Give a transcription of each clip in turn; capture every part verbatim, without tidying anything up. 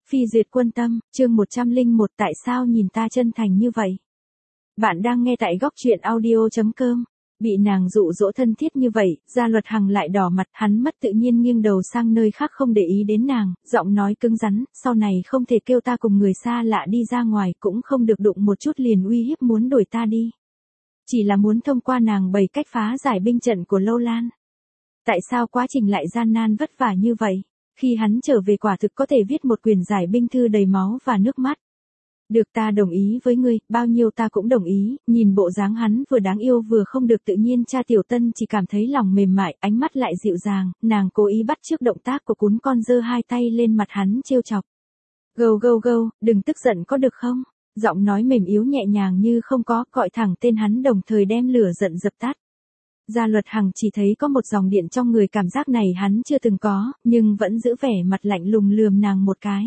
Phi duyệt quân tâm, chương một trăm lẻ một tại sao nhìn ta chân thành như vậy? Bạn đang nghe tại góc truyện audio chấm com. Bị nàng dụ dỗ thân thiết như vậy, Gia Luật Hằng lại đỏ mặt, hắn mất tự nhiên nghiêng đầu sang nơi khác không để ý đến nàng, giọng nói cứng rắn, sau này không thể kêu ta cùng người xa lạ đi ra ngoài, cũng không được đụng một chút liền uy hiếp muốn đuổi ta đi. Chỉ là muốn thông qua nàng bày cách phá giải binh trận của Lâu Lan. Tại sao quá trình lại gian nan vất vả như vậy? Khi hắn trở về quả thực có thể viết một quyển giải binh thư đầy máu và nước mắt. Được, ta đồng ý với ngươi, bao nhiêu ta cũng đồng ý, nhìn bộ dáng hắn vừa đáng yêu vừa không được tự nhiên, cha Tiểu Tân chỉ cảm thấy lòng mềm mại, ánh mắt lại dịu dàng, nàng cố ý bắt chước động tác của cún con, giơ hai tay lên mặt hắn trêu chọc. Gâu gâu gâu, đừng tức giận có được không? Giọng nói mềm yếu nhẹ nhàng như không có, gọi thẳng tên hắn đồng thời đem lửa giận dập tắt. Gia Luật Hằng chỉ thấy có một dòng điện trong người, cảm giác này hắn chưa từng có, nhưng vẫn giữ vẻ mặt lạnh lùng lườm nàng một cái.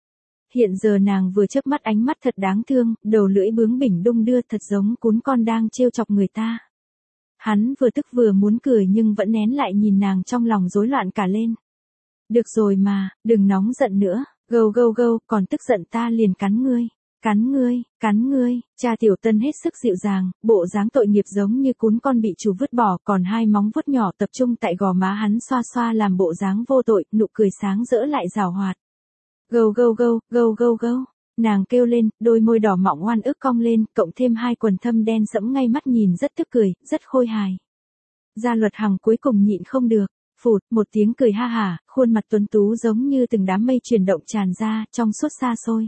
Hiện giờ nàng vừa chớp mắt, ánh mắt thật đáng thương, đầu lưỡi bướng bỉnh đung đưa thật giống cún con đang trêu chọc người ta. Hắn vừa tức vừa muốn cười nhưng vẫn nén lại, nhìn nàng trong lòng rối loạn cả lên. Được rồi mà, đừng nóng giận nữa, gâu gâu gâu, còn tức giận ta liền cắn ngươi. Cắn ngươi, cắn ngươi, cha Tiểu Tân hết sức dịu dàng, bộ dáng tội nghiệp giống như cún con bị chủ vứt bỏ, còn hai móng vuốt nhỏ tập trung tại gò má hắn xoa xoa làm bộ dáng vô tội, nụ cười sáng rỡ lại giảo hoạt. Gâu gâu gâu, gâu gâu gâu, nàng kêu lên, đôi môi đỏ mọng oan ức cong lên, cộng thêm hai quần thâm đen sẫm ngay mắt nhìn rất tức cười, rất khôi hài. Gia Luật Hằng cuối cùng nhịn không được, phụt, một tiếng cười ha hả, khuôn mặt tuấn tú giống như từng đám mây chuyển động tràn ra, trong suốt xa xôi.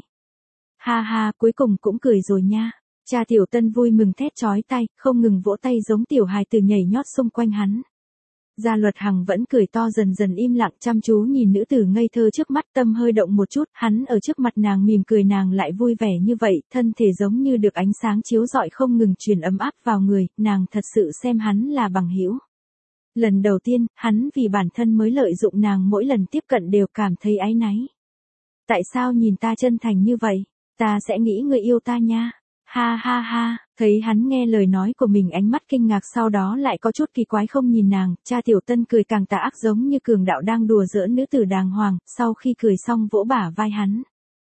Ha ha, cuối cùng cũng cười rồi nha. Cha Tiểu Tân vui mừng thét chói tai, không ngừng vỗ tay giống tiểu hài tử nhảy nhót xung quanh hắn. Gia Luật Hằng vẫn cười to, dần dần im lặng chăm chú nhìn nữ tử ngây thơ trước mắt, tâm hơi động một chút, hắn ở trước mặt nàng mỉm cười, nàng lại vui vẻ như vậy, thân thể giống như được ánh sáng chiếu rọi không ngừng truyền ấm áp vào người, nàng thật sự xem hắn là bằng hữu. Lần đầu tiên, hắn vì bản thân mới lợi dụng nàng, mỗi lần tiếp cận đều cảm thấy áy náy. Tại sao nhìn ta chân thành như vậy? Ta sẽ nghĩ người yêu ta nha. Ha ha ha, thấy hắn nghe lời nói của mình, ánh mắt kinh ngạc sau đó lại có chút kỳ quái không nhìn nàng, cha Tiểu Tân cười càng tà ác giống như cường đạo đang đùa giỡn nữ tử đàng hoàng, sau khi cười xong vỗ bả vai hắn.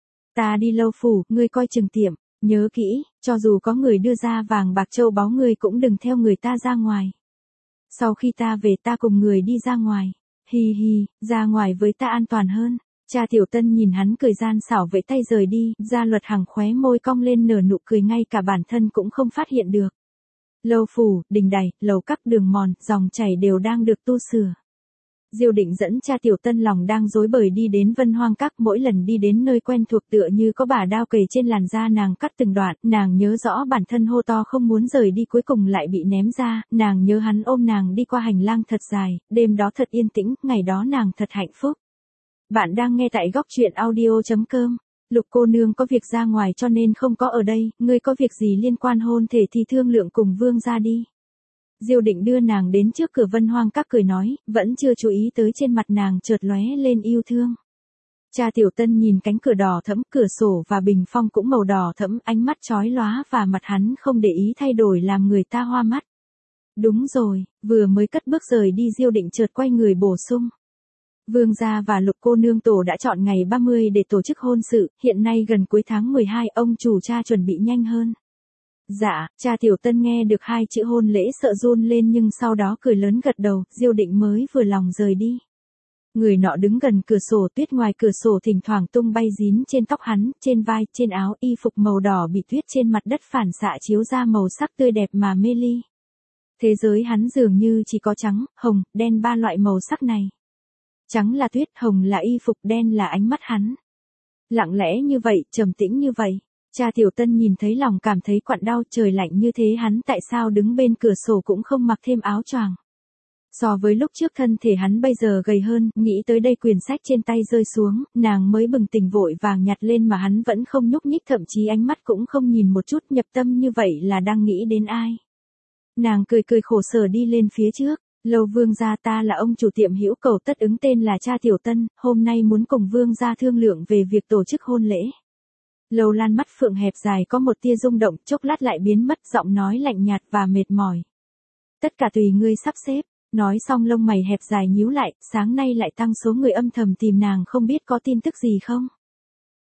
Ta đi Lâu phủ, ngươi coi chừng tiệm, nhớ kỹ, cho dù có người đưa ra vàng bạc châu báu ngươi cũng đừng theo người ta ra ngoài. Sau khi ta về ta cùng người đi ra ngoài, hi hi, ra ngoài với ta an toàn hơn. Cha Tiểu Tân nhìn hắn cười gian xảo vẫy tay rời đi, Gia Luật Hằng khóe môi cong lên nở nụ cười, ngay cả bản thân cũng không phát hiện được. Lâu phủ, đình đài, lầu các, đường mòn, dòng chảy đều đang được tu sửa. Diêu Định dẫn cha Tiểu Tân lòng đang rối bời đi đến Vân Hoang Các, mỗi lần đi đến nơi quen thuộc tựa như có bả đao kề trên làn da nàng cắt từng đoạn, nàng nhớ rõ bản thân hô to không muốn rời đi cuối cùng lại bị ném ra, nàng nhớ hắn ôm nàng đi qua hành lang thật dài, đêm đó thật yên tĩnh, ngày đó nàng thật hạnh phúc. Bạn đang nghe tại góc truyện audio chấm com. Lục cô nương có việc ra ngoài cho nên không có ở đây, ngươi có việc gì liên quan hôn thể thì thương lượng cùng vương gia đi. Diêu Định đưa nàng đến trước cửa Vân Hoang Các cười nói, vẫn chưa chú ý tới trên mặt nàng chợt lóe lên yêu thương. Cha Tiểu Tân nhìn cánh cửa đỏ thẫm, cửa sổ và bình phong cũng màu đỏ thẫm, ánh mắt chói lóa và mặt hắn không để ý thay đổi làm người ta hoa mắt. Đúng rồi, vừa mới cất bước rời đi Diêu Định chợt quay người bổ sung. Vương gia và Lục cô nương tổ đã chọn ngày ba mươi để tổ chức hôn sự, hiện nay gần cuối tháng mười hai, ông chủ cha chuẩn bị nhanh hơn. Dạ, cha Tiểu Tân nghe được hai chữ hôn lễ sợ run lên nhưng sau đó cười lớn gật đầu, Diêu Định mới vừa lòng rời đi. Người nọ đứng gần cửa sổ, tuyết ngoài cửa sổ thỉnh thoảng tung bay dín trên tóc hắn, trên vai, trên áo, y phục màu đỏ bị tuyết trên mặt đất phản xạ chiếu ra màu sắc tươi đẹp mà mê ly. Thế giới hắn dường như chỉ có trắng, hồng, đen ba loại màu sắc này. Trắng là tuyết, hồng là y phục, đen là ánh mắt hắn. Lặng lẽ như vậy, trầm tĩnh như vậy. Cha Tiểu Tân nhìn thấy lòng cảm thấy quặn đau, trời lạnh như thế hắn tại sao đứng bên cửa sổ cũng không mặc thêm áo choàng. So với lúc trước thân thể hắn bây giờ gầy hơn, nghĩ tới đây quyển sách trên tay rơi xuống, nàng mới bừng tỉnh vội vàng nhặt lên mà hắn vẫn không nhúc nhích, thậm chí ánh mắt cũng không nhìn một chút, nhập tâm như vậy là đang nghĩ đến ai. Nàng cười cười khổ sở đi lên phía trước. Lâu vương gia, ta là ông chủ tiệm hữu cầu tất ứng tên là cha Tiểu Tân, hôm nay muốn cùng vương gia thương lượng về việc tổ chức hôn lễ. Lâu Lan mắt phượng hẹp dài có một tia rung động, chốc lát lại biến mất, giọng nói lạnh nhạt và mệt mỏi. Tất cả tùy ngươi sắp xếp. Nói xong lông mày hẹp dài nhíu lại, sáng nay lại tăng số người âm thầm tìm nàng, không biết có tin tức gì không?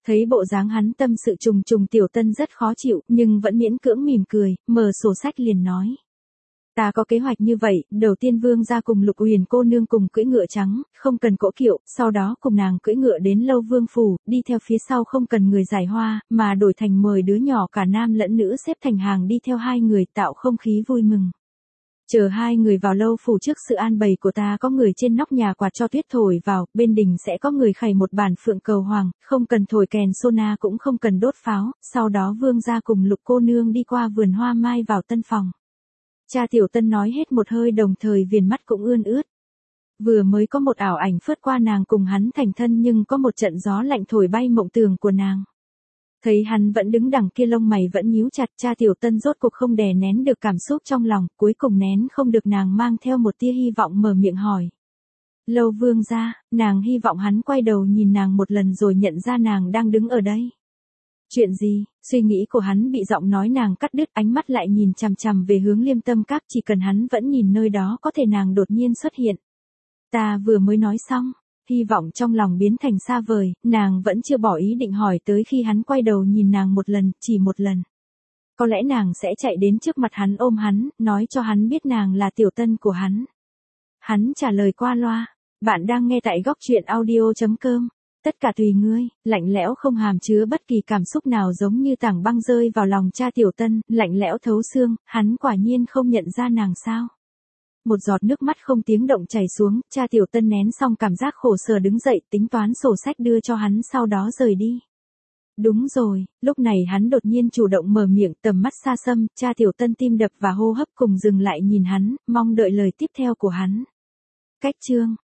Thấy bộ dáng hắn tâm sự trùng trùng, Tiểu Tân rất khó chịu, nhưng vẫn miễn cưỡng mỉm cười, mở sổ sách liền nói. Ta có kế hoạch như vậy, đầu tiên Vương gia cùng Lục Uyển cô nương cùng cưỡi ngựa trắng, không cần cỗ kiệu, sau đó cùng nàng cưỡi ngựa đến Lâu Vương phủ, đi theo phía sau không cần người giải hoa, mà đổi thành mời đứa nhỏ cả nam lẫn nữ xếp thành hàng đi theo hai người, tạo không khí vui mừng. Chờ hai người vào Lâu phủ, trước sự an bày của ta có người trên nóc nhà quạt cho tuyết thổi vào, bên đình sẽ có người khày một bản phượng cầu hoàng, không cần thổi kèn sona cũng không cần đốt pháo, sau đó Vương gia cùng Lục cô nương đi qua vườn hoa mai vào tân phòng. Cha Tiểu Tân nói hết một hơi, đồng thời viền mắt cũng ươn ướt. Vừa mới có một ảo ảnh phớt qua nàng cùng hắn thành thân, nhưng có một trận gió lạnh thổi bay mộng tưởng của nàng. Thấy hắn vẫn đứng đằng kia, lông mày vẫn nhíu chặt, cha Tiểu Tân rốt cuộc không đè nén được cảm xúc trong lòng, cuối cùng nén không được, nàng mang theo một tia hy vọng mở miệng hỏi. Lâu Vương gia, nàng hy vọng hắn quay đầu nhìn nàng một lần rồi nhận ra nàng đang đứng ở đây. Chuyện gì? Suy nghĩ của hắn bị giọng nói nàng cắt đứt, ánh mắt lại nhìn chằm chằm về hướng Liêm Tâm Các, chỉ cần hắn vẫn nhìn nơi đó có thể nàng đột nhiên xuất hiện. Ta vừa mới nói xong, hy vọng trong lòng biến thành xa vời, nàng vẫn chưa bỏ ý định hỏi tới khi hắn quay đầu nhìn nàng một lần, chỉ một lần. Có lẽ nàng sẽ chạy đến trước mặt hắn, ôm hắn, nói cho hắn biết nàng là Tiểu Tân của hắn. Hắn trả lời qua loa, bạn đang nghe tại góc truyện audio chấm com. Tất cả tùy ngươi, lạnh lẽo không hàm chứa bất kỳ cảm xúc nào, giống như tảng băng rơi vào lòng cha Tiểu Tân, lạnh lẽo thấu xương, hắn quả nhiên không nhận ra nàng sao. Một giọt nước mắt không tiếng động chảy xuống, cha Tiểu Tân nén xong cảm giác khổ sở đứng dậy, tính toán sổ sách đưa cho hắn, sau đó rời đi. Đúng rồi, lúc này hắn đột nhiên chủ động mở miệng, tầm mắt xa xăm, cha Tiểu Tân tim đập và hô hấp cùng dừng lại nhìn hắn, mong đợi lời tiếp theo của hắn. Cách chương